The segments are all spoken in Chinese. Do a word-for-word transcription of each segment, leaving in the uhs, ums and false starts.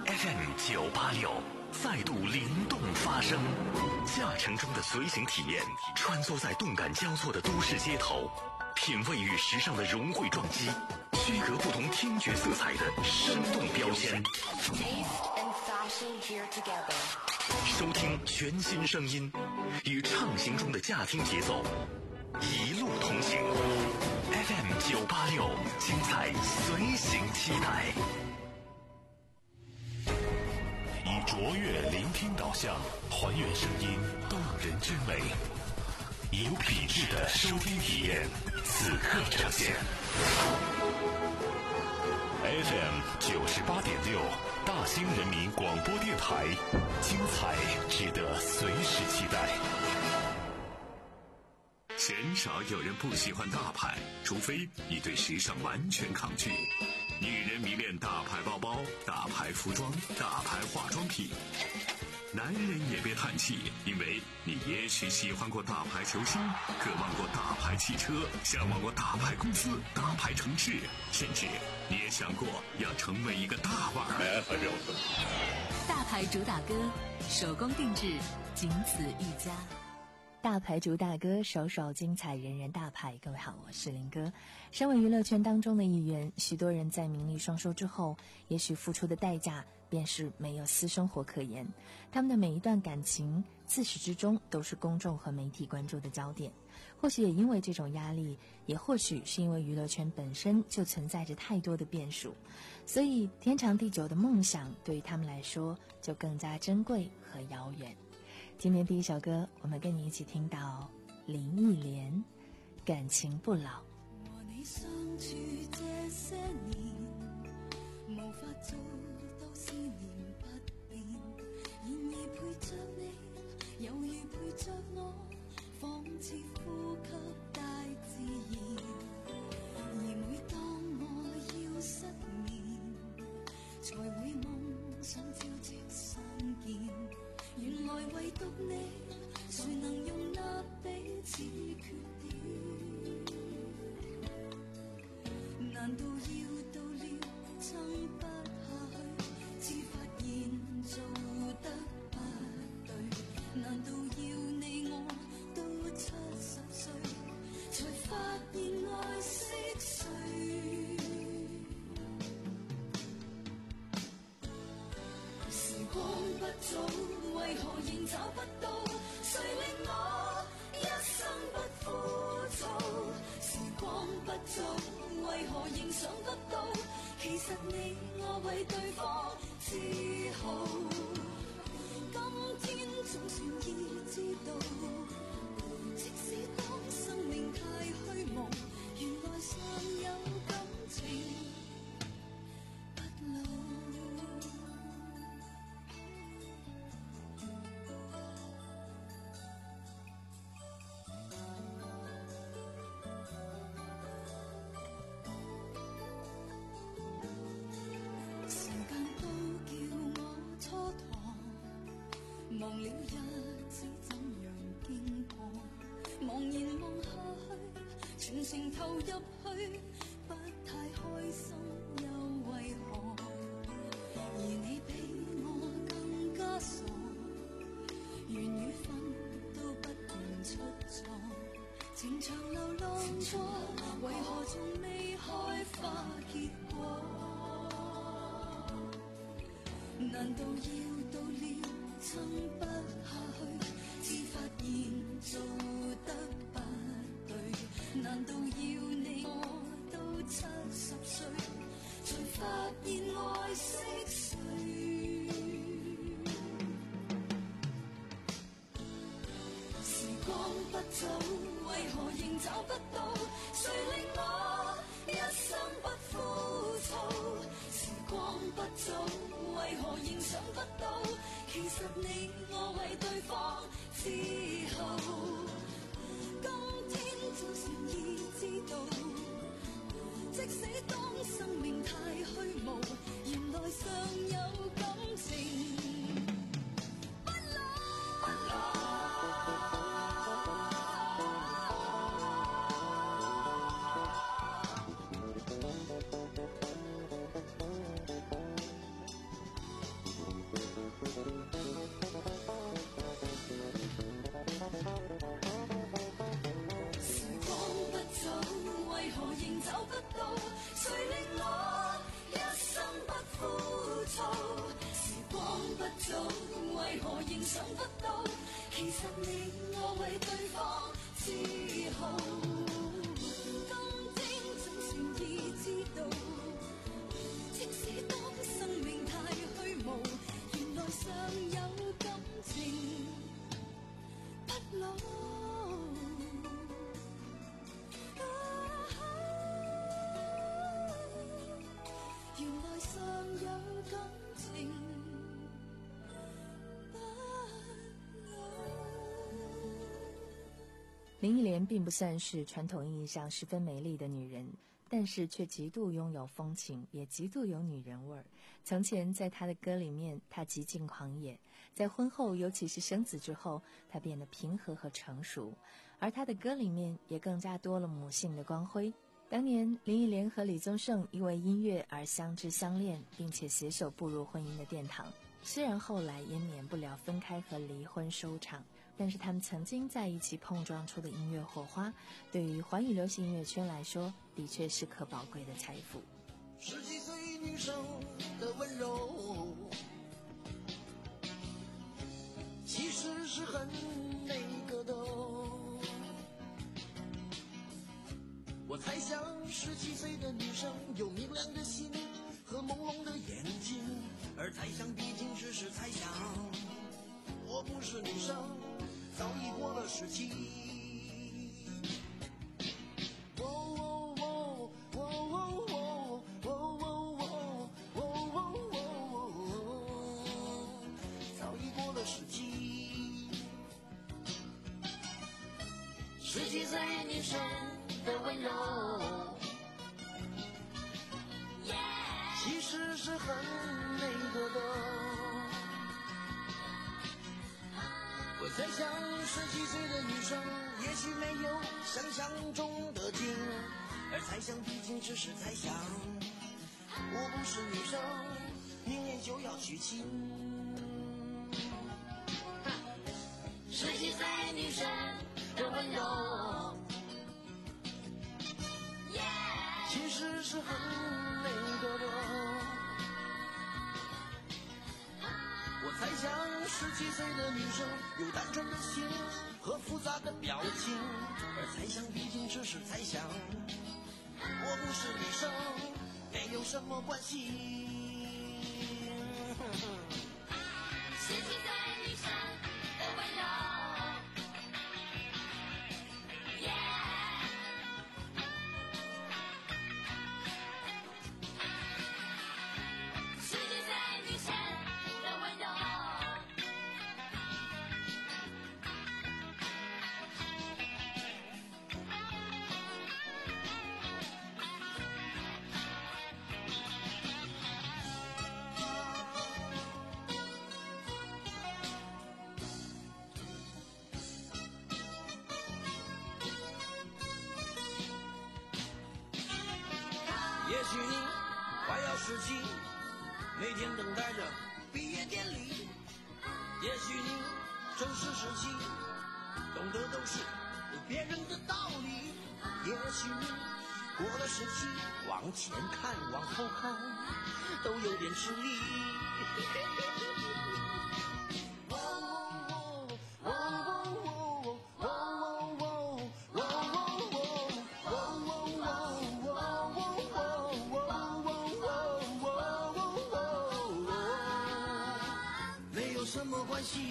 F M 九八六再度灵动发声，驾乘中的随行体验，穿梭在动感交错的都市街头，品味与时尚的融汇撞击，区隔不同听觉色彩的生动标签。收听全新声音，与畅行中的驾听节奏，一路同行。F M 九八六，精彩随行期待。以卓越聆听导向，还原声音动人之美，有品质的收听体验，此刻呈现。F M 九十八点六，大兴人民广播电台，精彩值得随时期待。鲜少有人不喜欢大牌，除非你对时尚完全抗拒。女人迷恋大牌包包、大牌服装、大牌化妆品。男人也别叹气，因为你也许喜欢过大牌球星，渴望过大牌汽车，向往过大牌公司、大牌城市，甚至你也想过要成为一个大腕儿。 大牌主打歌，手工定制，仅此一家。 大牌主打歌，首首精彩，人人大牌。各位好，我是林哥。身为娱乐圈当中的一员，许多人在名利双收之后，也许付出的代价便是没有私生活可言。他们的每一段感情自始至终都是公众和媒体关注的焦点。或许也因为这种压力，也或许是因为娱乐圈本身就存在着太多的变数，所以天长地久的梦想对于他们来说就更加珍贵和遥远。今天第一首歌，我们跟你一起听到林忆莲，感情不老。 和你相處這些年，無法做到思念不變，然而陪着你，猶如陪着我，仿似呼吸大自然。而每當我要失眠，才會夢想朝夕相見。原來唯獨你，誰能容納彼此缺點？難道要到了撐不下去，才發現做得不對？難道要你我都七十歲，才發現愛惜誰？時光不早，為何仍找不到？誰令我一生不枯燥？時光不早，為何仍想不到？其實你我為對方自豪。今天總算已知道，即使當生命太虛無，原來尚有感情不老。忘了日子怎樣經過，茫然望下去，全情投入去，不太開心又為何？而你比我更加傻，緣與分都不斷出錯，情長流浪過，為何仲未開花結果？難道要到了撐不下去，只發現做得不對？難道要你我都七十歲，才發現愛惜誰？時光不早，為何仍找不到？誰令我一生不枯燥？時光不早，為何仍想不到？其實你我為對方自豪。今天總算已知道，即使當生命太虛無，原來尚有感情不老。不老想不到，其實你我為對方自豪。今天總算已知道，即使當生命太虛無，原來尚有感情不老。原來尚有感情不老。 林忆莲并不算是传统意义上十分美丽的女人，但是却极度拥有风情，也极度有女人味儿。从前在她的歌里面，她极尽狂野；在婚后，尤其是生子之后，她变得平和和成熟。而她的歌里面也更加多了母性的光辉。当年林忆莲和李宗盛因为音乐而相知相恋，并且携手步入婚姻的殿堂。虽然后来也免不了分开和离婚收场，但是他们曾经在一起碰撞出的音乐火花，对于华语流行音乐圈来说，的确是可宝贵的财富。 十几岁女生的温柔，其实是很那个的。我猜想十七岁的女生有明亮的心和朦胧的眼睛，而猜想毕竟只是猜想，我不是女生，早已过了十七。早已过了十七。十七岁女生的温柔，其实是很那个的。我猜想十七岁的女生也许没有想象中的精，而猜想毕竟只是猜想，我不是女生，明年就要娶亲。十七岁女生的温柔，其实是很那个的。我猜想十七岁的女生有单纯的心和复杂的表情，而猜想毕竟只是猜想，我不是女生，没有什么关系。 十七岁女生的温柔，十七岁女生的温柔。 也许你快要十七，每天等待着毕业典礼。也许你正是十七，懂得都是别人的道理。也许你过了十七，往前看往后看都有点吃力。没有什么关系。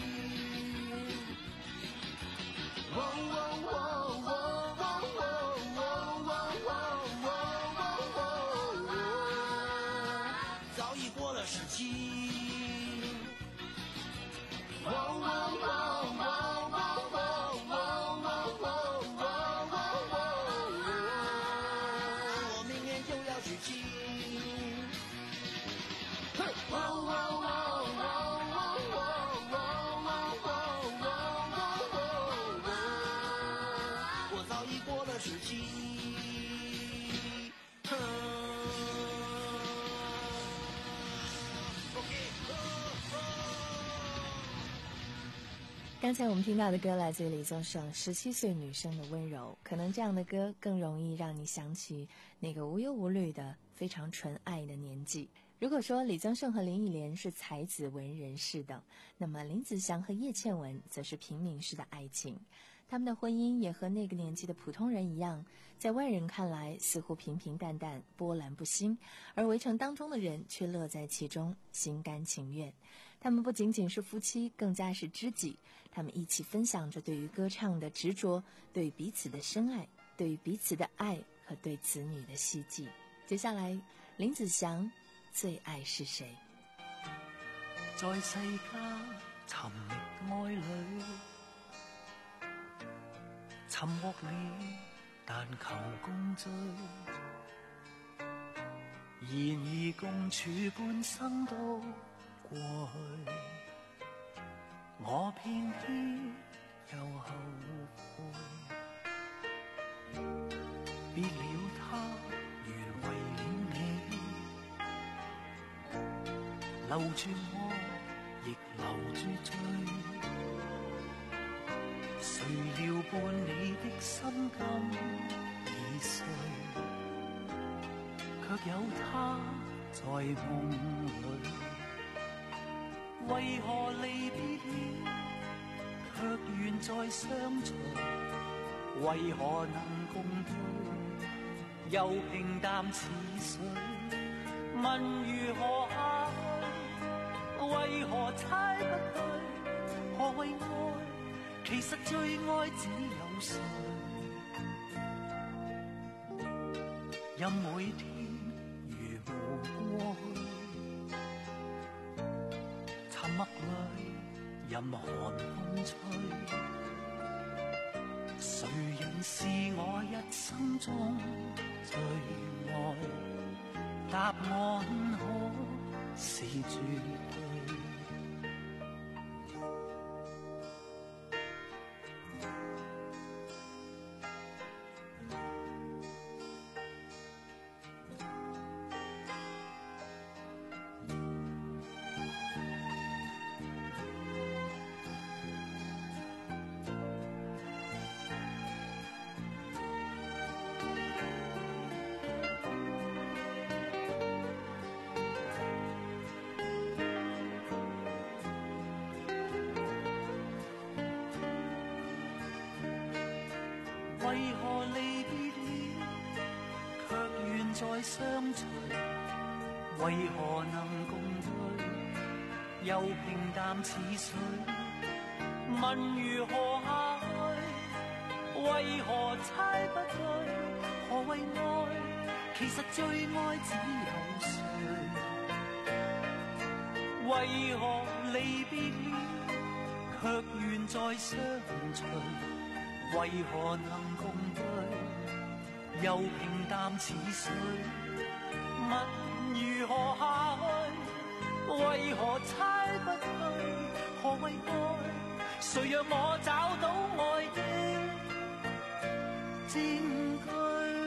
早已过了十七。我明年就要娶妻。我早已过了十七。 刚才我们听到的歌来自于李宗盛《十七岁女生的温柔》，可能这样的歌更容易让你想起那个无忧无虑的非常纯爱的年纪。 如果说李宗盛和林忆莲是才子文人式的，那么林子祥和叶倩文则是平民式的爱情。他们的婚姻也和那个年纪的普通人一样，在外人看来似乎平平淡淡，波澜不兴，而围城当中的人却乐在其中，心甘情愿。他们不仅仅是夫妻，更加是知己。他们一起分享着对于歌唱的执着，对于彼此的深爱，对于彼此的爱和对子女的希冀。接下来，林子祥最爱是谁？ 在世間尋覓愛侶，尋獲了，但求共聚。然而共處半生都過去，我偏偏又後悔。別了他，原為了你，留住我，亦留住罪。誰料伴你的心感已碎，卻有他在夢裏。為何離別了，卻願再相隨？為何能共對，又平淡似水？問如何下去，為何猜不對？何謂愛？其實最愛只有誰？任每天如無過去，沉默裏任寒風吹，誰人是我一生中最愛？答案可是絕對。為何離別了，卻願再相隨？為何能共對，又平淡似水？問如何下去，為何猜不對？何謂愛？其實最愛只有誰？為何離別了，卻願再相隨？為何能共對，又平淡似水？問如何下去，為何猜不對？何謂愛？誰讓我找到愛的證據？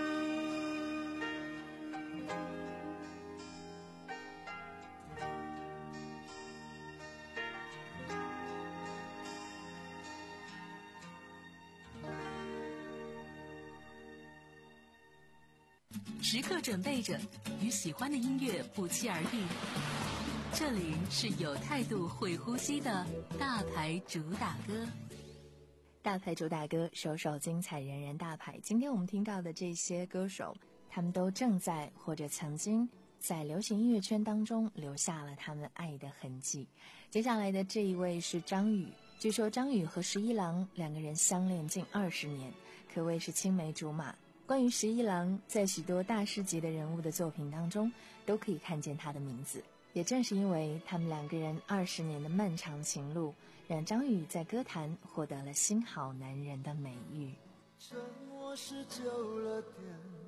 时刻准备着，与喜欢的音乐不期而遇。这里是有态度、会呼吸的大牌主打歌。 大牌主打歌，首首精彩，人人大牌。今天我们听到的这些歌手，他们都正在或者曾经在流行音乐圈当中留下了他们爱的痕迹。接下来的这一位是张宇，据说张宇和十一郎两个人相恋近二十年，可谓是青梅竹马。关于十一郎，在许多大师级的人物的作品当中都可以看见他的名字。也正是因为他们两个人二十年的漫长情路，让张宇在歌坛获得了新好男人的美誉。 沉默是久了点，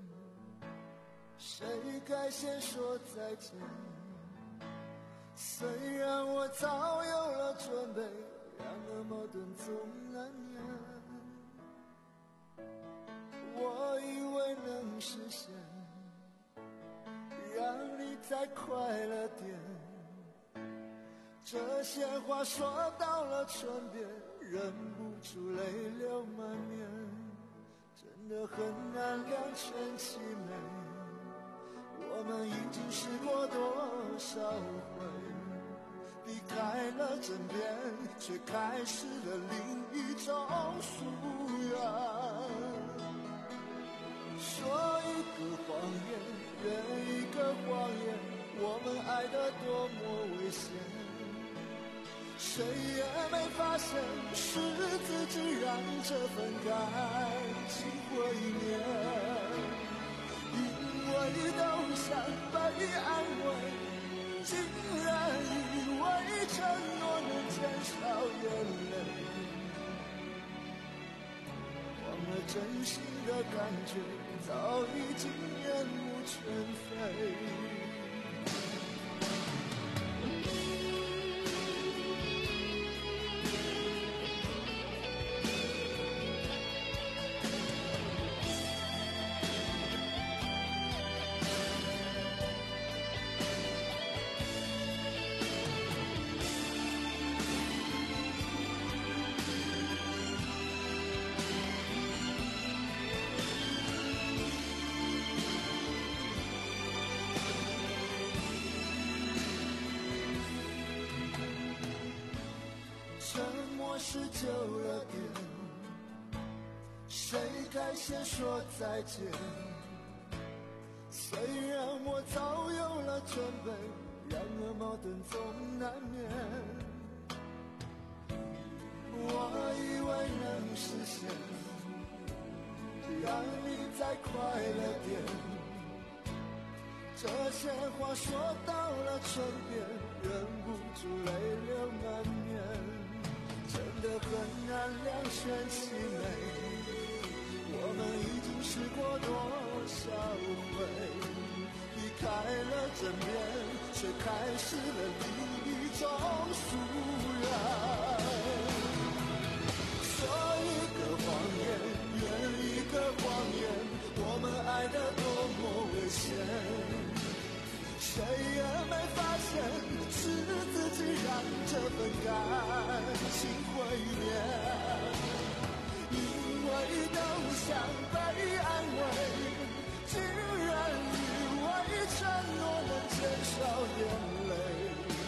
谁该先说再见？虽然我早有了准备，然而矛盾总难免。我以为能实现，让你再快乐点。这些话说到了唇边，忍不住泪流满面。真的很难两全其美，我我们已经试过多少回，避开了枕边，却开始了另一种疏远。说一个谎言，圆一个谎言，我们爱得多么危险，谁也没发现是自己让这份感情毁灭。因为都想被安慰，竟然以为承诺能减少眼泪，忘了真心的感觉早已经面目全非。是旧了点，谁该先说再见？虽然我早有了准备，然而矛盾总难免。我以为能实现，让你再快乐点，这些话说到了唇边，忍不住泪流满面。真的很难两全其美，我们已经试过多少回，离开了枕边，却开始了另一种疏远。说一个谎言，圆一个谎言，我们爱得多么危险，谁也没发现是自己让这份感情毁灭。因为都想被安慰，竟然以为承诺能减少眼泪，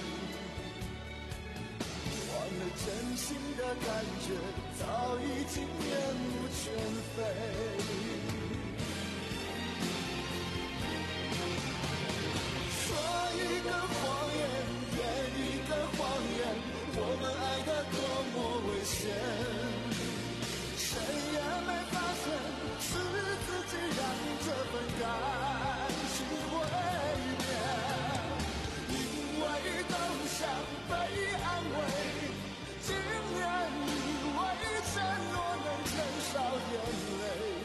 忘了真心的感觉早已经面目全非。说一个谎言，圆一个谎言，我们爱得多么危险，谁也没发现是自己让这份感情毁灭。因为都想被安慰，竟然以为承诺能减少眼泪，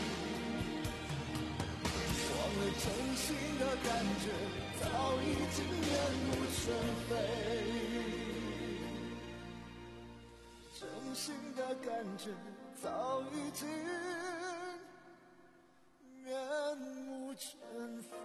忘了真心的感觉早已经面目全非，真心的感觉早已经面目全非。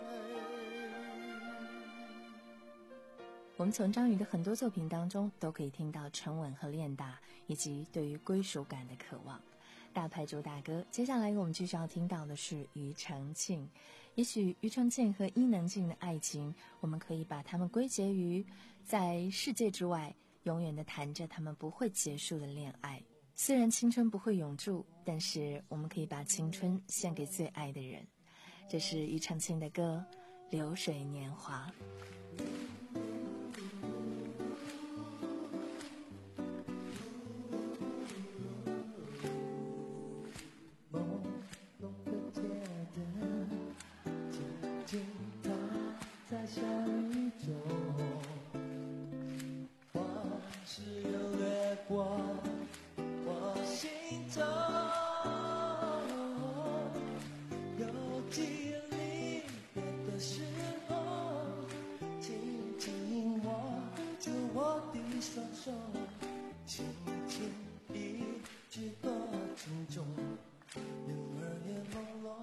我们从张宇的很多作品当中都可以听到沉稳和练达，以及对于归属感的渴望。大牌主打歌，接下来我们继续要听到的是庾澄庆。也许庾澄庆和伊能静的爱情，我们可以把他们归结于在世界之外永远的谈着他们不会结束的恋爱。虽然青春不会永驻，但是我们可以把青春献给最爱的人。这是庾澄庆的歌《流水年华》。 在小雨中，往事又掠过我心中，有记忆离别的时候，紧紧握住我的双手，轻轻一句多情重，眼儿也朦胧。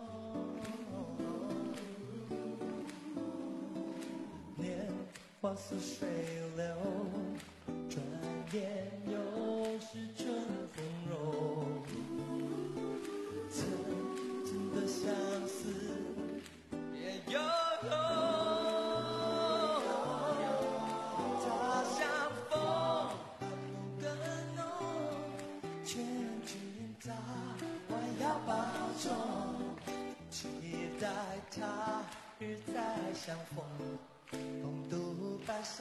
花似水流，转眼又是春风柔。曾经的相思，也悠悠。 待他日再相逢，共度白首。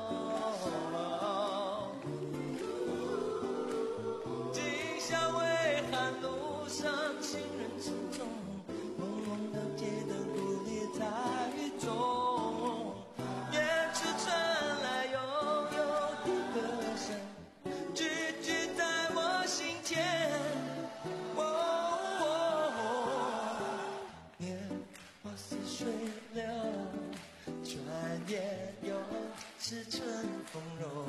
今宵微寒路上，行人匆匆，朦胧的街灯孤立在雨中。远处传来悠悠的歌声，句句在我心田。哦哦，年华似水流，转眼又是春风柔。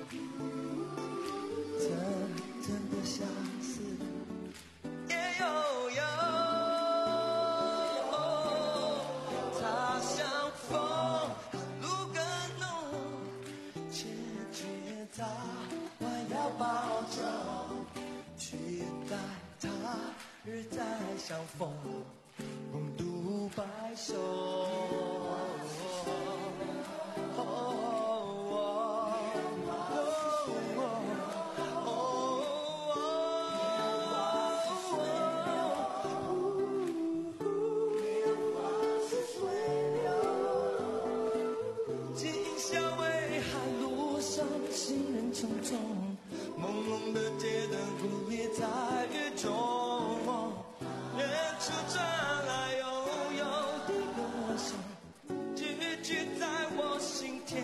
阵阵的相思也悠悠，他相逢寒露更浓，千钧早晚要保重，期待他日再相逢，共度白首。朦胧的街灯孤立在雨中，远处传来悠悠的歌声，句句在我心田。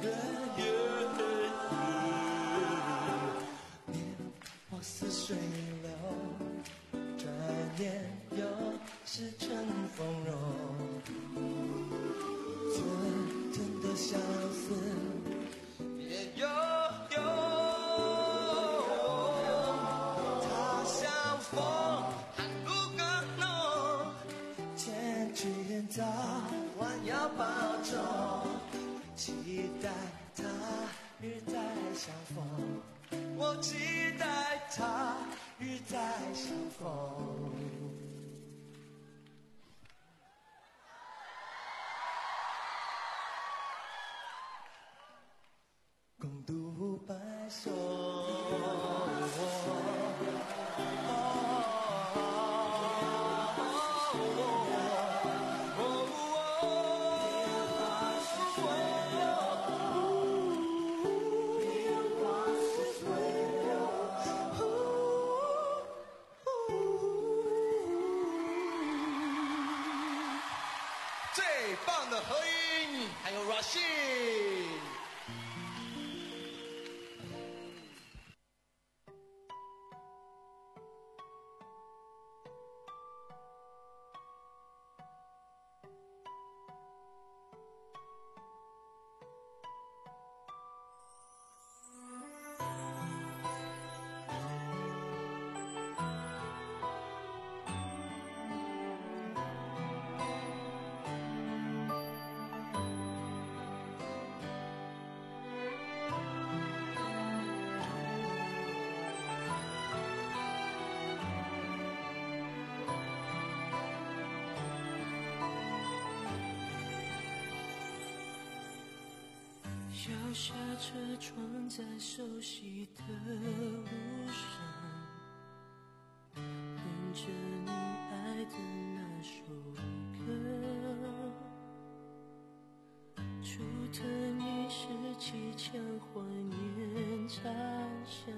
年华似水流，转眼又是春风柔。阵阵的相思也悠悠，他相逢寒露更浓，千钧早晚要保重，期待他日再相逢，我期待他日再相逢。共度白首。最棒的合音，还有 Rashid。 摇下车窗，在熟悉的路上，哼着你爱的那首歌，竹藤已是几腔怀念茶香，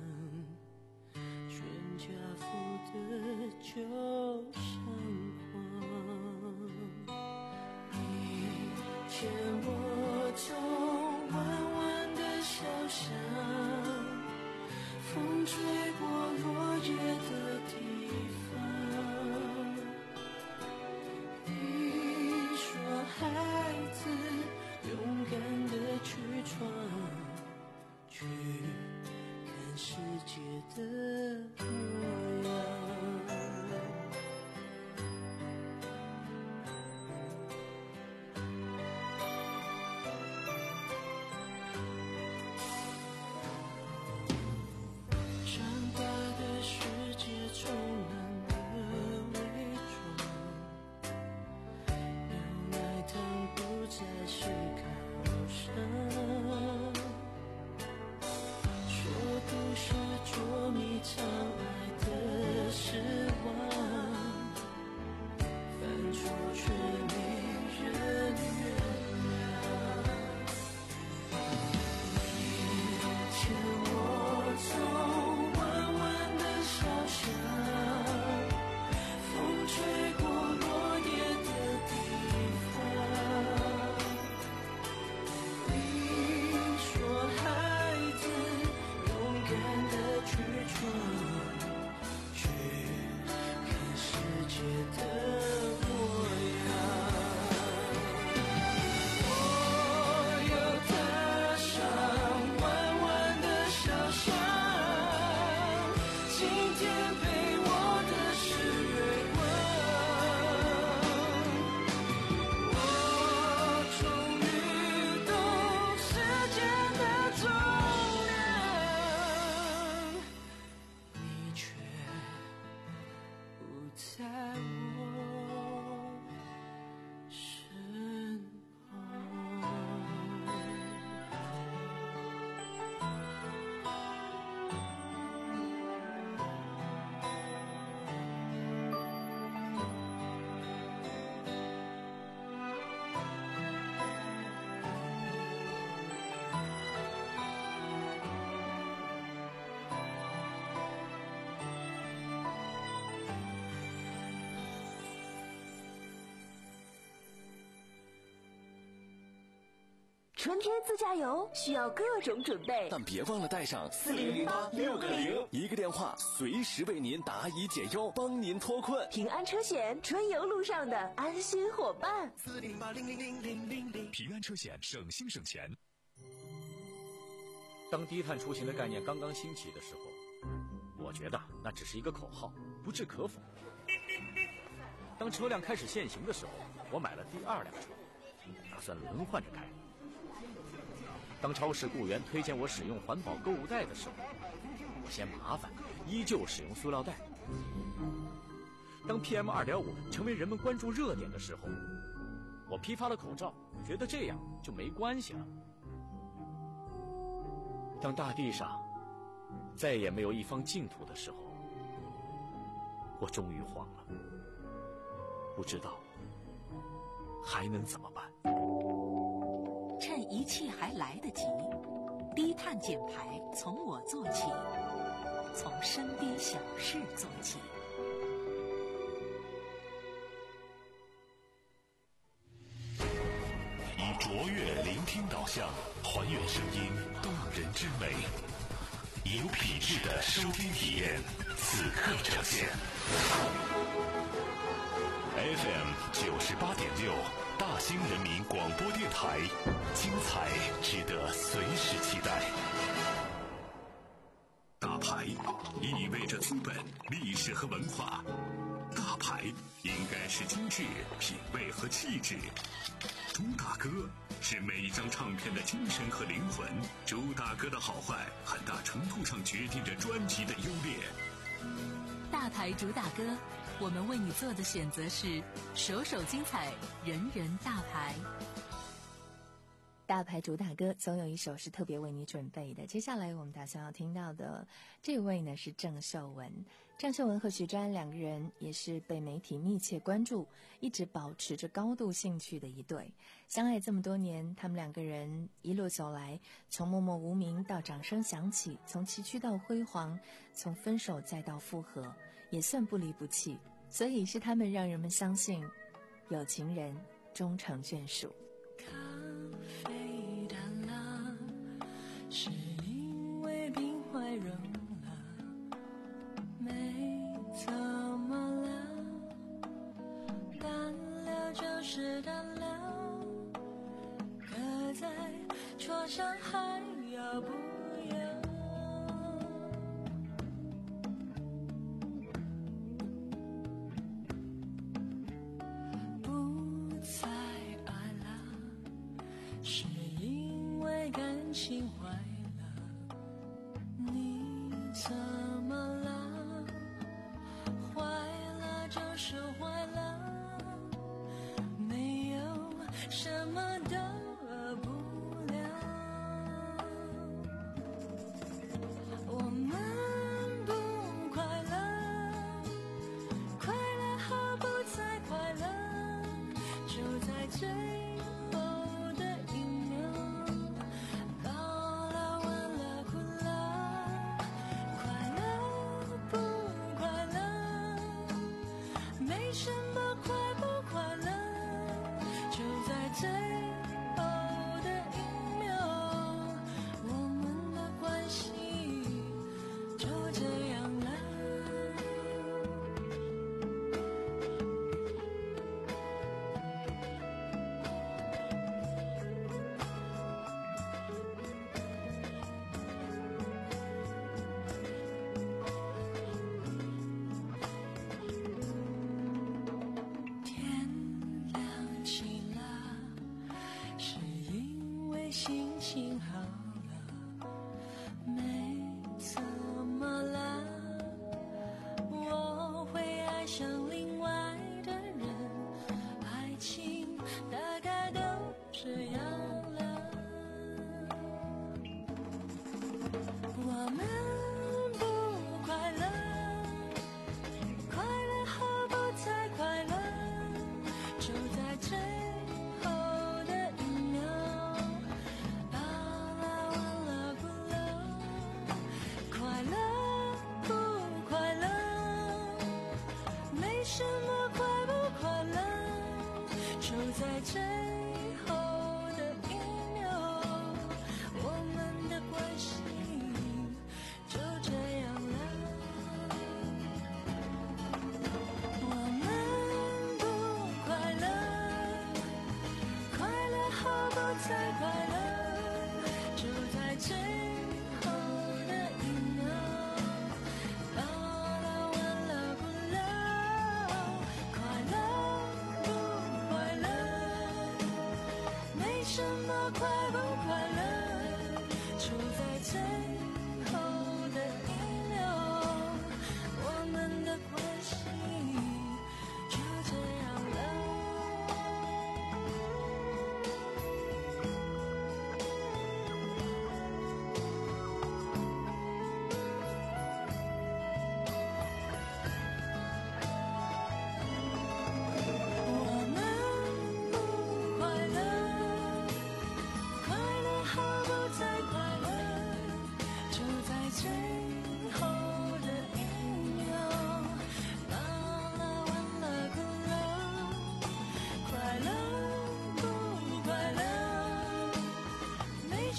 全家福的旧相框，你牵我走弯弯的小巷，风吹春天自驾游需要各种准备， 但别忘了带上四零零八六个零，一个电话随时为您答疑解忧，帮您脱困。 平安车险，春游路上的安心伙伴。 四零八零零零零零零， 平安车险，省心省钱。 当低碳出行的概念刚刚兴起的时候，我觉得那只是一个口号，不置可否。当车辆开始限行的时候，我买了第二辆车，打算轮换着开。当超市雇员推荐我使用环保购物袋的时候，我嫌麻烦，依旧使用塑料袋。当 P M 二点五 成为人们关注热点的时候，我批发了口罩，觉得这样就没关系了。当大地上再也没有一方净土的时候，我终于慌了，不知道还能怎么办。 趁一切还来得及，低碳减排从我做起，从身边小事做起。 以卓越聆听导向，还原声音动人之美，有品质的收听体验，此刻呈现。F M 九十八点六，大兴人民广播电台，精彩值得随时期待。大牌意味着资本、历史和文化，大牌应该是精致、品味和气质。朱大哥是每一张唱片的精神和灵魂，朱大哥的好坏很大程度上决定着专辑的优劣。 大牌朱大哥，我们为你做的选择是首首精彩，人人大牌。 大牌主打歌总有一首是特别为你准备的。接下来我们打算要听到的这位呢是郑秀文。郑秀文和徐佳两个人也是被媒体密切关注，一直保持着高度兴趣的一对。相爱这么多年，他们两个人一路走来，从默默无名到掌声响起，从崎岖到辉煌，从分手再到复合，也算不离不弃。所以是他们让人们相信有情人终成眷属。 咖啡淡了，是因为冰块融了，没怎么了，淡了就是淡了，搁在桌上还要不要？心坏了，你怎么了？坏了就是坏了，没有什么大不了。我们不快乐，快乐和不再快乐，就在最最后的一秒，把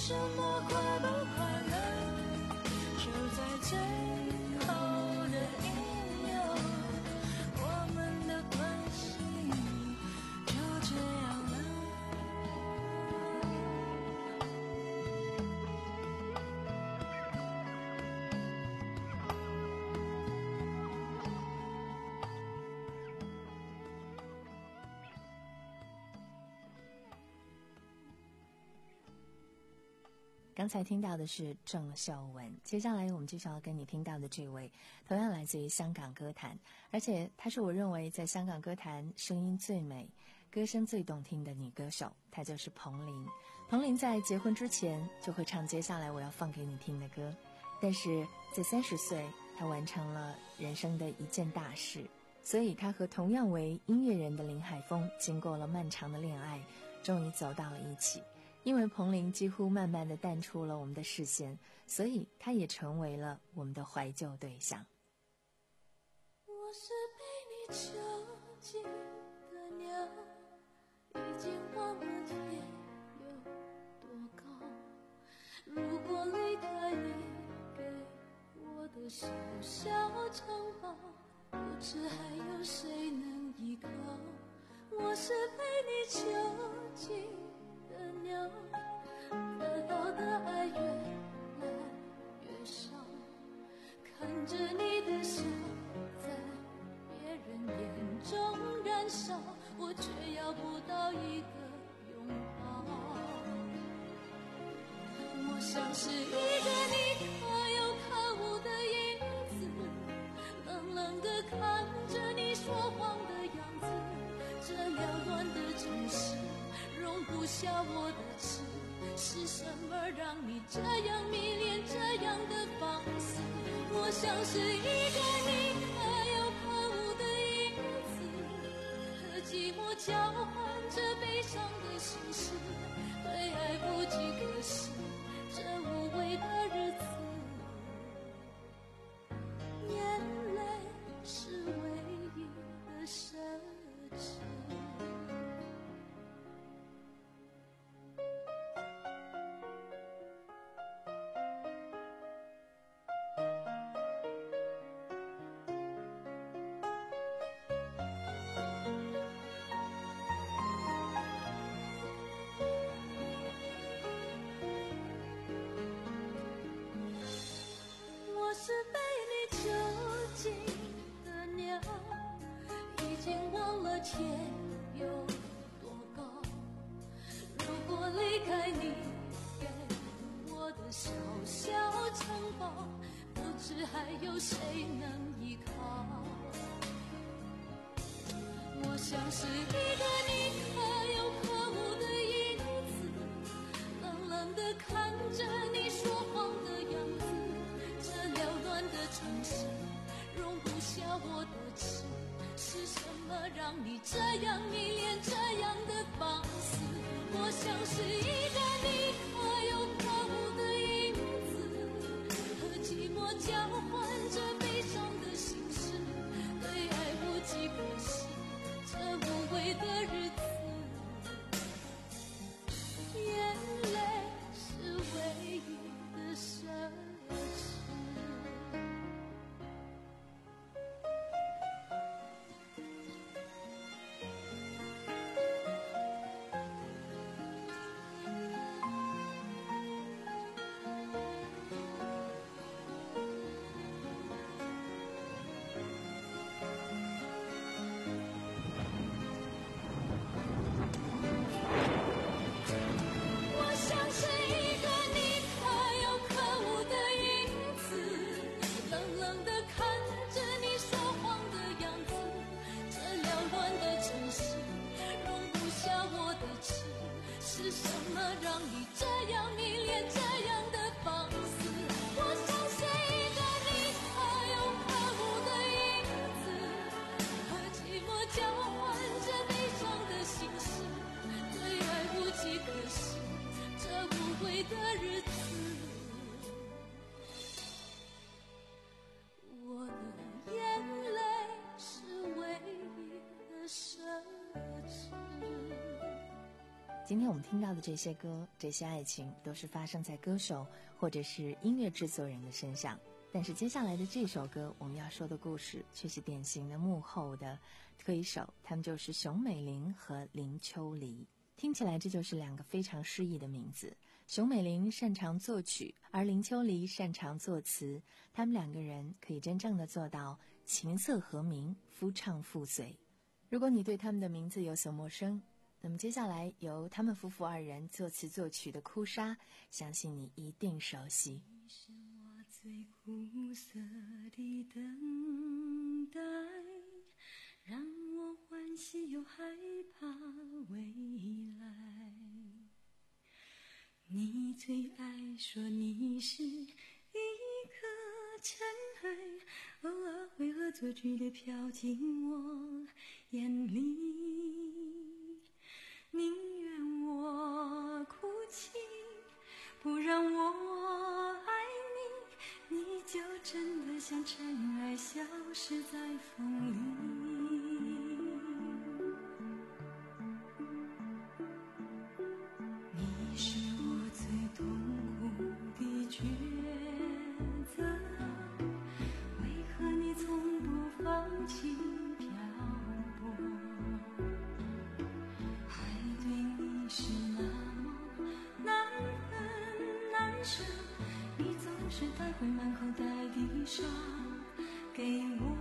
什么快不快乐，就在最后的一秒，我们的关系就这样了。 刚才听到的是郑秀文，接下来我们就要跟你听到的这位同样来自于香港歌坛，而且她是我认为在香港歌坛声音最美、歌声最动听的女歌手，她就是彭羚。彭羚在结婚之前就会唱接下来我要放给你听的歌，但是在三十岁她完成了人生的一件大事，所以她和同样为音乐人的林海峰经过了漫长的恋爱，终于走到了一起。因为彭羚几乎慢慢地淡出了我们的视线，所以她也成为了我们的怀旧对象。 我是被你囚禁的鸟，已经忘了天有多高。如果离开你给我的小小城堡，不知还有谁能依靠。我是被你囚禁的鸟，得到的爱越来越少，看着你的笑在别人眼中燃烧，我却要不到一个拥抱。我像是一个你可有可无的影子，冷冷地看着你说谎的样子，这缭乱的城市容不下我的痴，是什么让你这样迷恋，这样的放肆？我像是一个你可有可无的影子，和寂寞交换着悲伤的心事，对爱不计可施，这无味的日子，眼泪是唯一的奢侈。我是被你囚禁的鸟，已经忘了天有多高。如果离开你给我的小小城堡，不知还有谁能依靠。我像是一个你可有可无的影子，冷冷地看着你说谎的样子，这缭乱的城市容不下我的痴，是什么让你这样迷恋，这样的放肆？我像是一个你可有可无的影子，和寂寞交换着悲伤的心事，对爱无计可施，这无味的日子，眼泪是唯一的奢侈。 今天我们听到的这些歌，这些爱情都是发生在歌手或者是音乐制作人的身上。但是接下来的这首歌我们要说的故事却是典型的幕后的推手，他们就是熊美玲和林秋离。听起来这就是两个非常诗意的名字，熊美玲擅长作曲，而林秋离擅长作词，他们两个人可以真正的做到琴瑟和鸣，夫唱妇随。如果你对他们的名字有所陌生，那么接下来由他们夫妇二人作词作曲的《哭砂》，相信你一定熟悉。 最苦涩的等待，让我欢喜又害怕未来。你最爱说你是一颗尘埃，偶尔会恶作剧地飘进我眼里。宁愿我哭泣，不让我爱你，你就真的像尘埃消失在风里。你是我最痛苦的抉择，为何你从不放弃漂泊？爱对你是那么难分难舍，你总是带回满口袋的伤给我，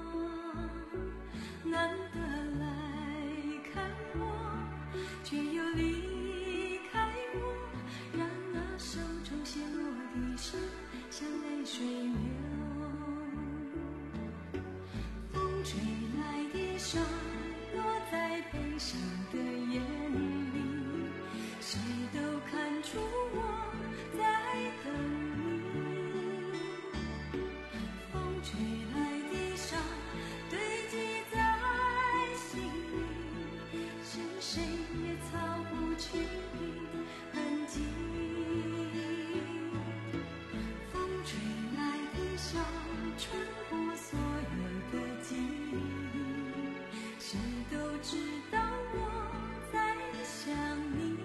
难得来看我，却又离开我，让那手中陷落的伤像泪水流。风吹来的沙落在悲伤的眼里，谁都看出我在等你。风吹来的沙堆积在心里，是谁也擦不去的痕迹。风吹来的沙穿过所有的记忆，谁都知道我在想你。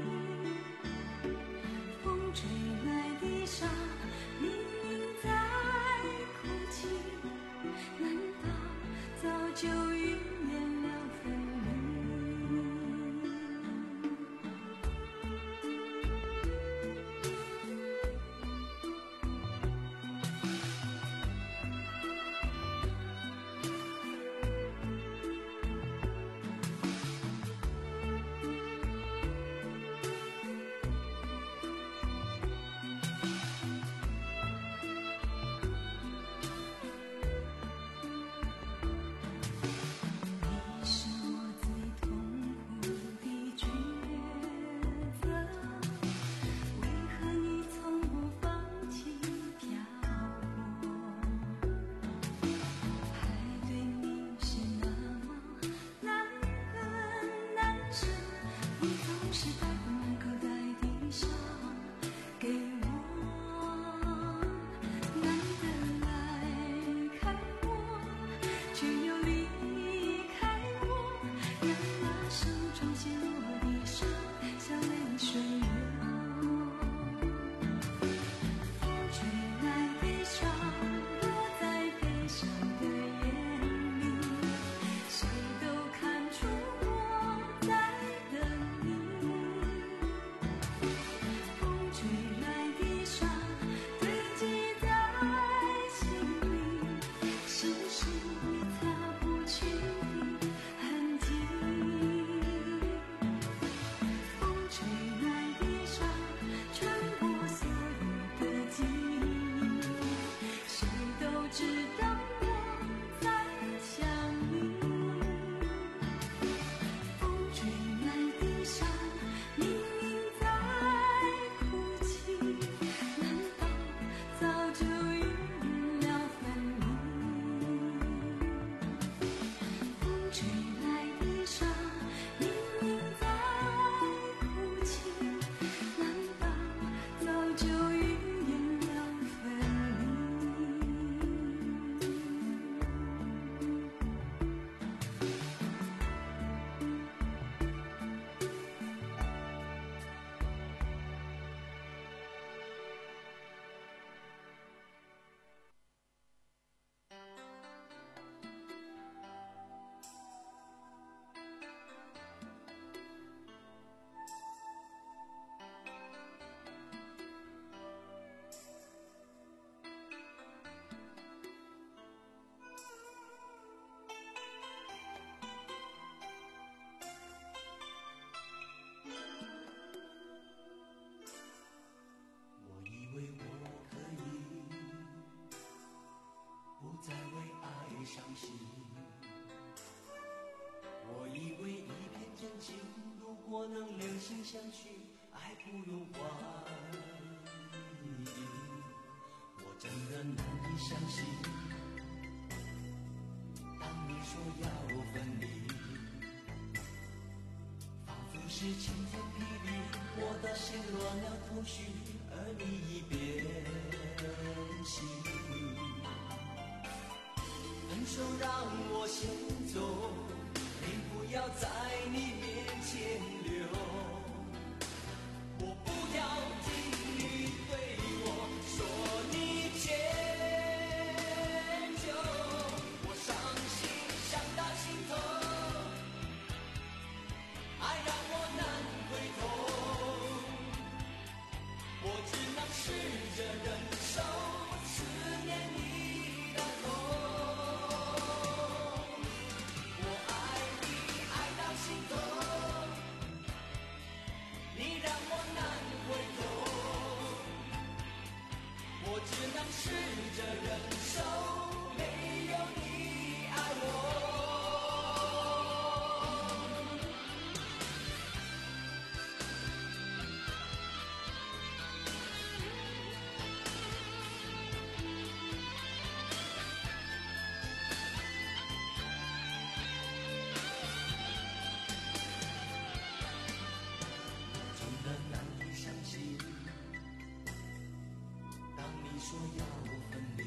风吹来的沙明明在哭泣，难道早就预言了分离？ 能两心相许，爱不用怀疑。我真的难以相信，当你说要分离，仿佛是晴天霹雳，我的心乱了头绪，而你已变心。分手让我先走，你不要在你面前留，我不要听你对我说你迁就，我伤心伤到心头，爱让我难回头，我只能试着忍受思念你的痛。只能试着忍受，没有你爱我。真的难以相信，当你说要分离，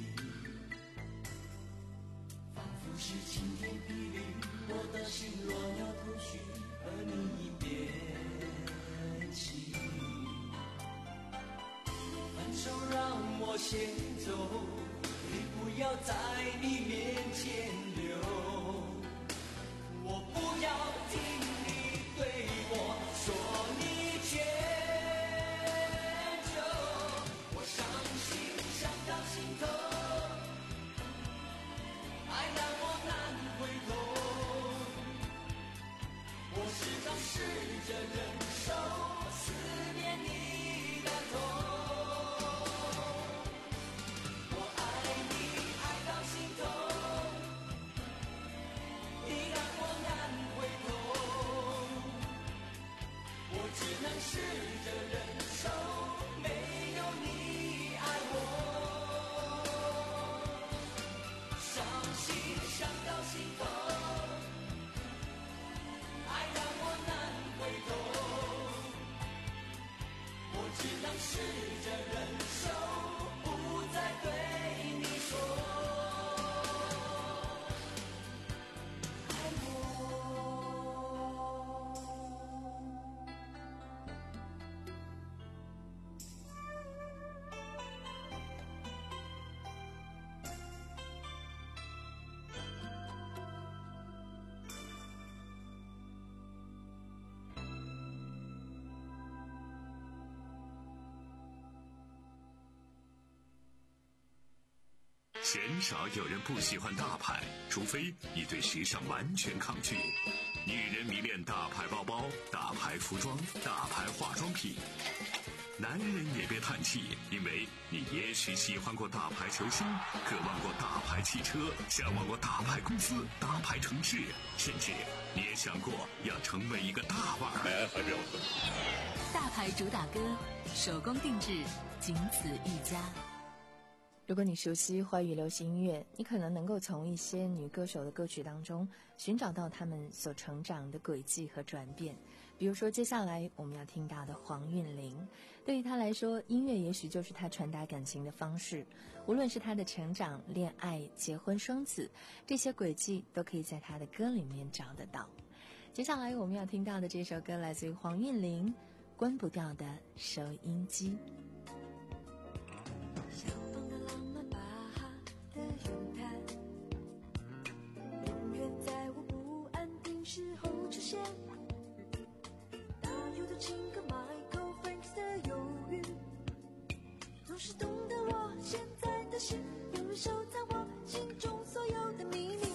仿佛是晴天霹雳，我的心乱了头绪，而你已变心。分手让我先走，你不要在你面前留，我不要听你对我说你迁就，我伤心伤到心头，爱让我难回头，我时常试着忍受思念你的痛，我爱你爱到心头，你让我难回头，我只能试着忍受，没有你爱我，伤心伤到心头，爱让我难回头，我只能试着忍受，不再对你说爱我。 鲜少有人不喜欢大牌，除非你对时尚完全抗拒。女人迷恋大牌包包、大牌服装、大牌化妆品。男人也别叹气，因为你也许喜欢过大牌球星，渴望过大牌汽车，向往过大牌公司、大牌城市，甚至你也想过要成为一个大腕儿。 大牌主打歌，手工定制，仅此一家。 如果你熟悉华语流行音乐，你可能能够从一些女歌手的歌曲当中寻找到她们所成长的轨迹和转变。比如说接下来我们要听到的黄韵玲，对于她来说，音乐也许就是她传达感情的方式，无论是她的成长、恋爱、结婚、生子，这些轨迹都可以在她的歌里面找得到。接下来我们要听到的这首歌来自于黄韵玲，《关不掉的收音机》。 时候出现，大有的情歌 Michael Franks 的忧郁，总是懂得我现在的心，又收藏我心中所有的秘密。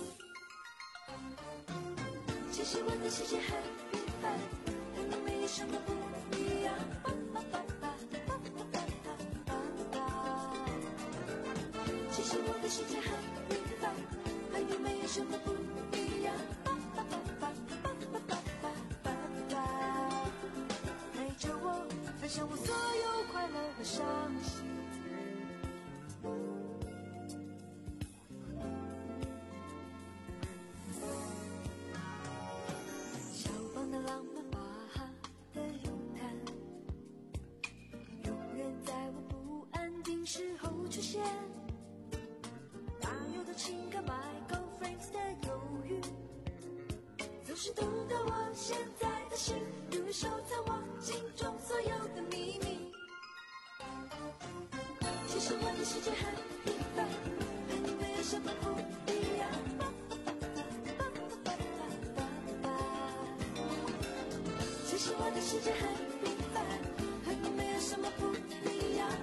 其实我的世界很平凡，和你没有什么不一样。爸爸爸爸爸爸爸爸爸，其实我的世界很平凡，和你没有什么不一样。爸爸爸爸爸爸爸爸爸。 伤心。肖邦的浪漫，巴哈的咏叹，永远在我不安定时候出现。大有的情感 ，Michael Franks 的忧郁，总是懂得我现在的心，如收藏我心中所有的秘密。其实我的世界很平凡，和你没有什么不一样。其实我的世界很平凡，和你没有什么不一样。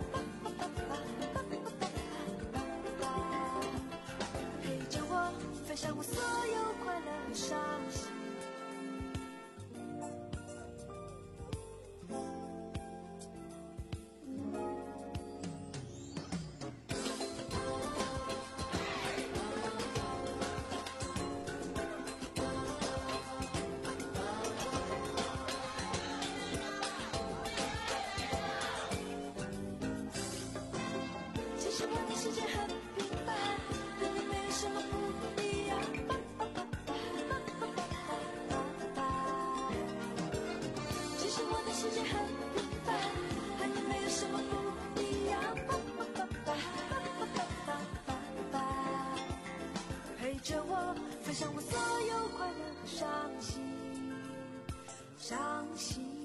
陪着我分享我所有快乐伤心。世界很平凡，和你没有什么不一样。其实我的世界很平凡，和你没有什么不一样。陪着我分享我所有快乐和伤心，伤心。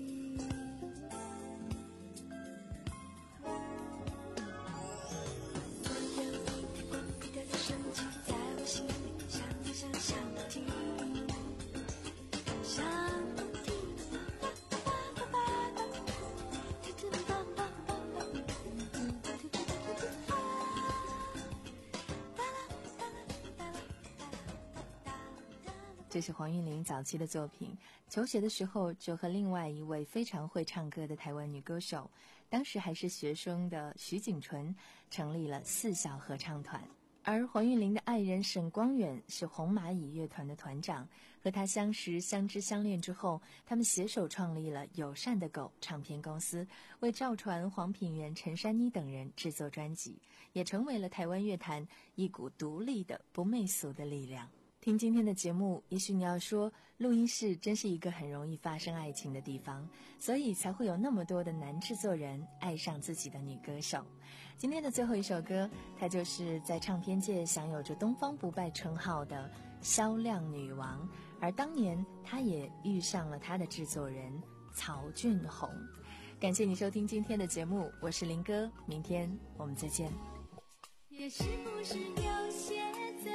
这是黄韵玲早期的作品，求学的时候就和另外一位非常会唱歌的台湾女歌手，当时还是学生的徐锦纯，成立了四小合唱团。而黄韵玲的爱人沈光远是红蚂蚁乐团的团长，和他相识相知相恋之后，他们携手创立了友善的狗唱片公司，为赵传、黄品源、陈珊妮等人制作专辑，也成为了台湾乐坛一股独立的不媚俗的力量。听今天的节目，也许你要说录音室真是一个很容易发生爱情的地方，所以才会有那么多的男制作人爱上自己的女歌手。今天的最后一首歌，它就是在唱片界享有着东方不败称号的销量女王，而当年她也遇上了她的制作人曹俊宏。感谢你收听今天的节目，我是林哥，明天我们再见。 也是不是有些醉，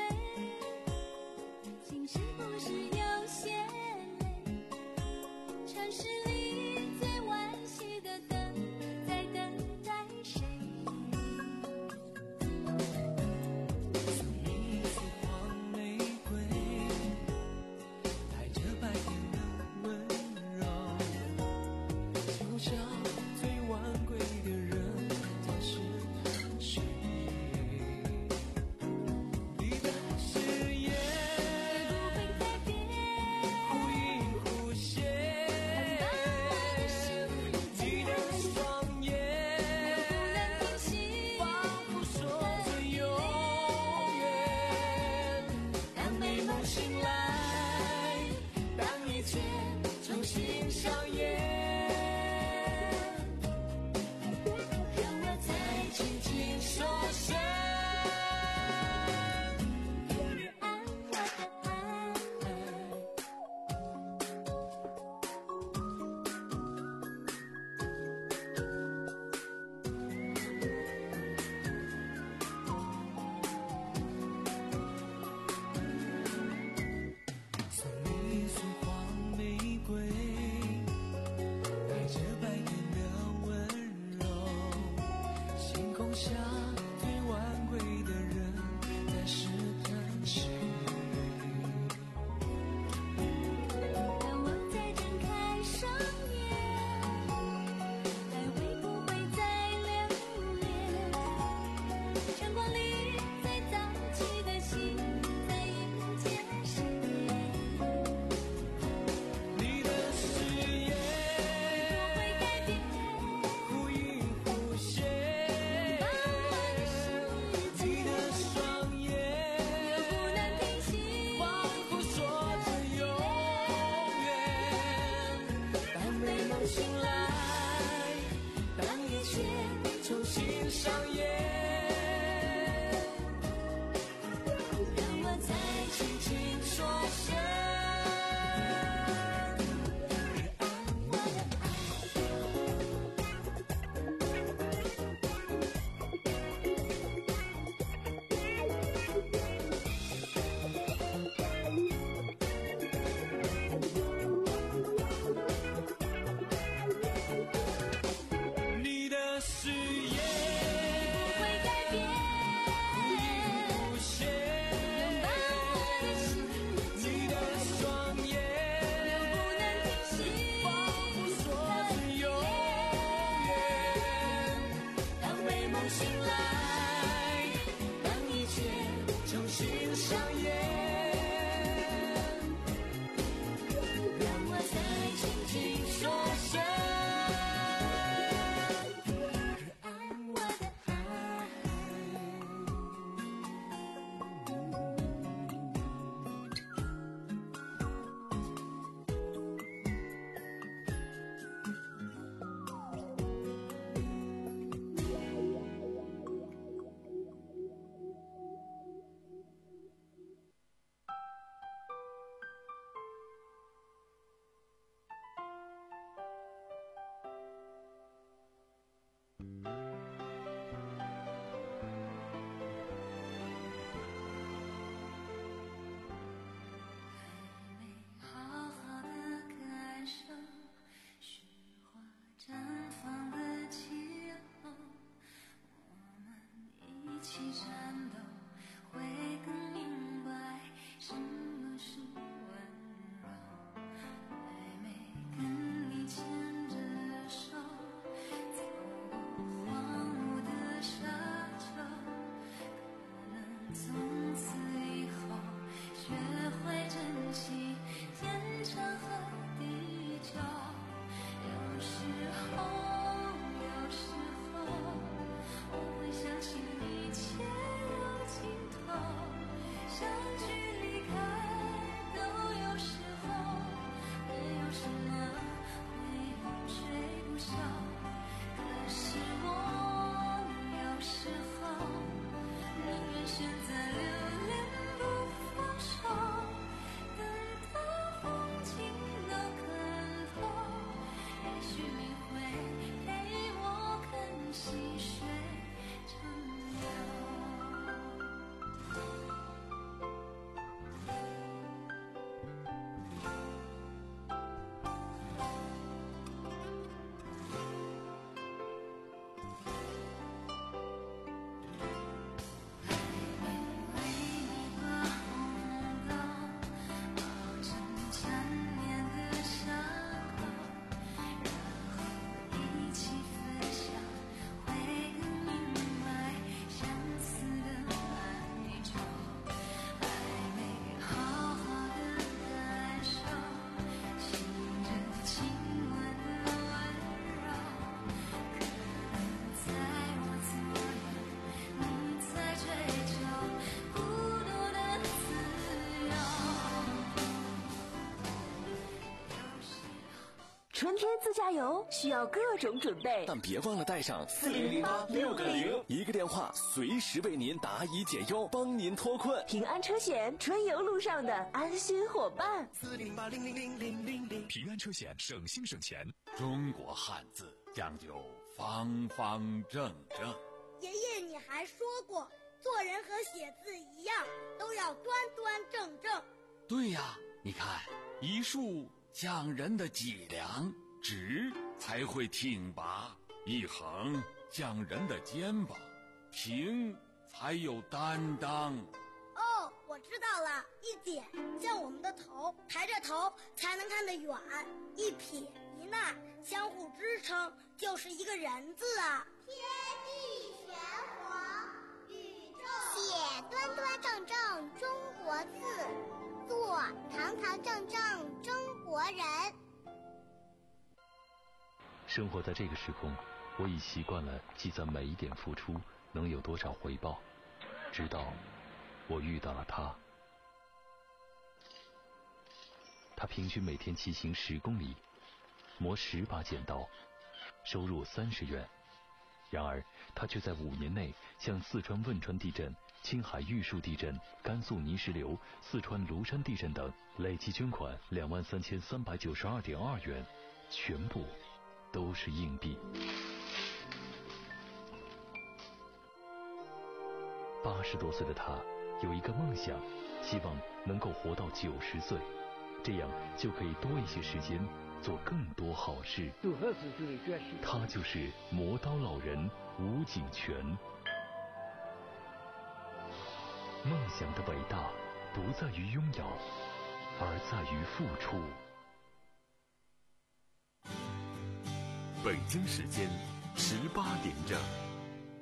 心是不是有些累，城市里最惋惜的灯在等待谁。 送你一束黄玫瑰，带着白天的温柔，就像最晚归的人在试探谁。 新上演。让我再轻轻说声。 春天自驾游需要各种准备， 但别忘了带上四零零八六个零， 一个电话随时为您答疑解忧，帮您脱困。 平安车险，春游路上的安心伙伴。 四零八零零零零零零， 平安车险，省心省钱。 中国汉字讲究方方正正。 爷爷，你还说过，做人和写字一样，都要端端正正。 对呀，你看一竖讲人的脊梁，直才会挺拔；一横讲人的肩膀，平才有担当。 哦，我知道了，一点像我们的头，抬着头才能看得远；一撇一捺相互支撑，就是一个人字啊。 天地玄黄，宇宙写端端正正中国字，做堂堂正正中国人。 生活在这个时空，我已习惯了计算每一点付出能有多少回报，直到我遇到了他。他平均每天骑行十公里，磨十把剪刀，收入三十元。 然而他却在五年内向四川汶川地震、青海玉树地震、甘肃泥石流、四川庐山地震等累计捐款两万三千三百九十二点二元，全部都是硬币。八十多岁的他有一个梦想，希望能够活到九十岁，这样就可以多一些时间做更多好事。他就是磨刀老人吴景全。梦想的伟大不在于拥有，而在于付出。 北京时间十八点整。